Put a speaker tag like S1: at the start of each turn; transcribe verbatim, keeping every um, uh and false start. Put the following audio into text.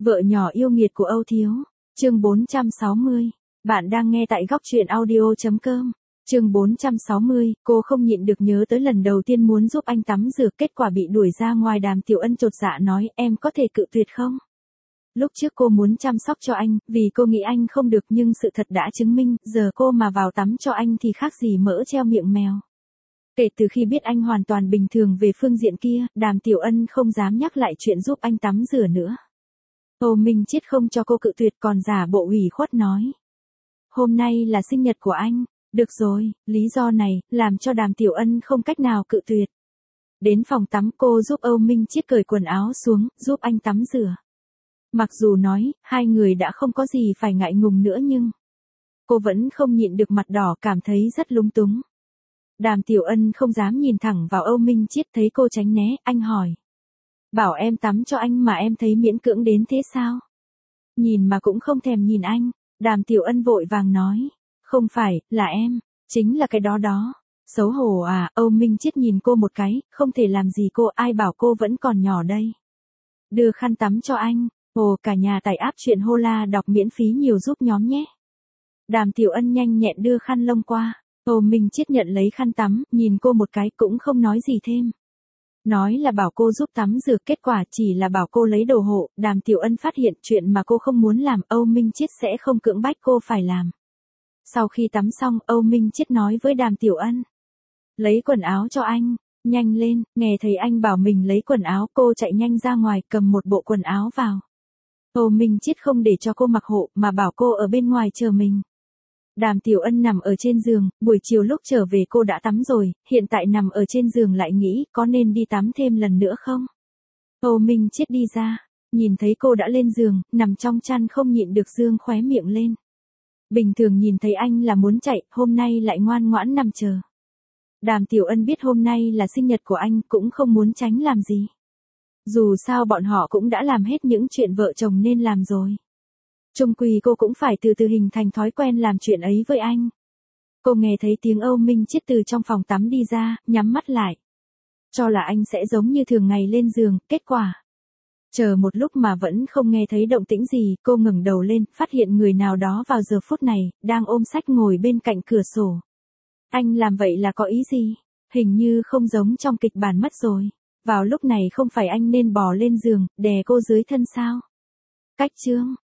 S1: Vợ nhỏ yêu nghiệt của Âu Thiếu. Chương bốn trăm sáu mươi. Bạn đang nghe tại góc truyện audio chấm com. Chương bốn trăm sáu mươi, cô không nhịn được nhớ tới lần đầu tiên muốn giúp anh tắm rửa, kết quả bị đuổi ra ngoài. Đàm Tiểu Ân chột dạ nói, em có thể cự tuyệt không? Lúc trước cô muốn chăm sóc cho anh, vì cô nghĩ anh không được, nhưng sự thật đã chứng minh, giờ cô mà vào tắm cho anh thì khác gì mỡ treo miệng mèo. Kể từ khi biết anh hoàn toàn bình thường về phương diện kia, Đàm Tiểu Ân không dám nhắc lại chuyện giúp anh tắm rửa nữa. Âu Minh Chiết không cho cô cự tuyệt, còn giả bộ ủy khuất nói. Hôm nay là sinh nhật của anh. Được rồi, lý do này, làm cho Đàm Tiểu Ân không cách nào cự tuyệt. Đến phòng tắm, cô giúp Âu Minh Chiết cởi quần áo xuống, giúp anh tắm rửa. Mặc dù nói, hai người đã không có gì phải ngại ngùng nữa nhưng cô vẫn không nhịn được mặt đỏ, cảm thấy rất lúng túng. Đàm Tiểu Ân không dám nhìn thẳng vào Âu Minh Chiết, thấy cô tránh né, anh hỏi. Bảo em tắm cho anh mà em thấy miễn cưỡng đến thế sao? Nhìn mà cũng không thèm nhìn anh. Đàm Tiểu Ân vội vàng nói. Không phải, là em, chính là cái đó đó. Xấu hổ à? Âu Minh Chiết nhìn cô một cái, không thể làm gì cô, ai bảo cô vẫn còn nhỏ đây. Đưa khăn tắm cho anh. Ồ, cả nhà tải app truyện Hola đọc miễn phí nhiều giúp nhóm nhé. Đàm Tiểu Ân nhanh nhẹn đưa khăn lông qua. Âu Minh Chiết nhận lấy khăn tắm, nhìn cô một cái cũng không nói gì thêm. Nói là bảo cô giúp tắm rửa, kết quả chỉ là bảo cô lấy đồ hộ. Đàm Tiểu Ân phát hiện chuyện mà cô không muốn làm, Âu Minh Chiết sẽ không cưỡng bách cô phải làm. Sau khi tắm xong, Âu Minh Chiết nói với Đàm Tiểu Ân. Lấy quần áo cho anh, nhanh lên. Nghe thấy anh bảo mình lấy quần áo, cô chạy nhanh ra ngoài cầm một bộ quần áo vào. Âu Minh Chiết không để cho cô mặc hộ mà bảo cô ở bên ngoài chờ mình. Đàm Tiểu Ân nằm ở trên giường, buổi chiều lúc trở về cô đã tắm rồi, hiện tại nằm ở trên giường lại nghĩ có nên đi tắm thêm lần nữa không? Âu Minh Chiết đi ra, nhìn thấy cô đã lên giường, nằm trong chăn không nhịn được dương khóe miệng lên. Bình thường nhìn thấy anh là muốn chạy, hôm nay lại ngoan ngoãn nằm chờ. Đàm Tiểu Ân biết hôm nay là sinh nhật của anh, cũng không muốn tránh làm gì. Dù sao bọn họ cũng đã làm hết những chuyện vợ chồng nên làm rồi. Chung quy cô cũng phải từ từ hình thành thói quen làm chuyện ấy với anh. Cô nghe thấy tiếng Âu Minh Chiết từ trong phòng tắm đi ra, nhắm mắt lại. Cho là anh sẽ giống như thường ngày lên giường, kết quả. Chờ một lúc mà vẫn không nghe thấy động tĩnh gì, cô ngẩng đầu lên, phát hiện người nào đó vào giờ phút này, đang ôm sách ngồi bên cạnh cửa sổ. Anh làm vậy là có ý gì? Hình như không giống trong kịch bản mất rồi. Vào lúc này không phải anh nên bò lên giường, đè cô dưới thân sao? Cách chương.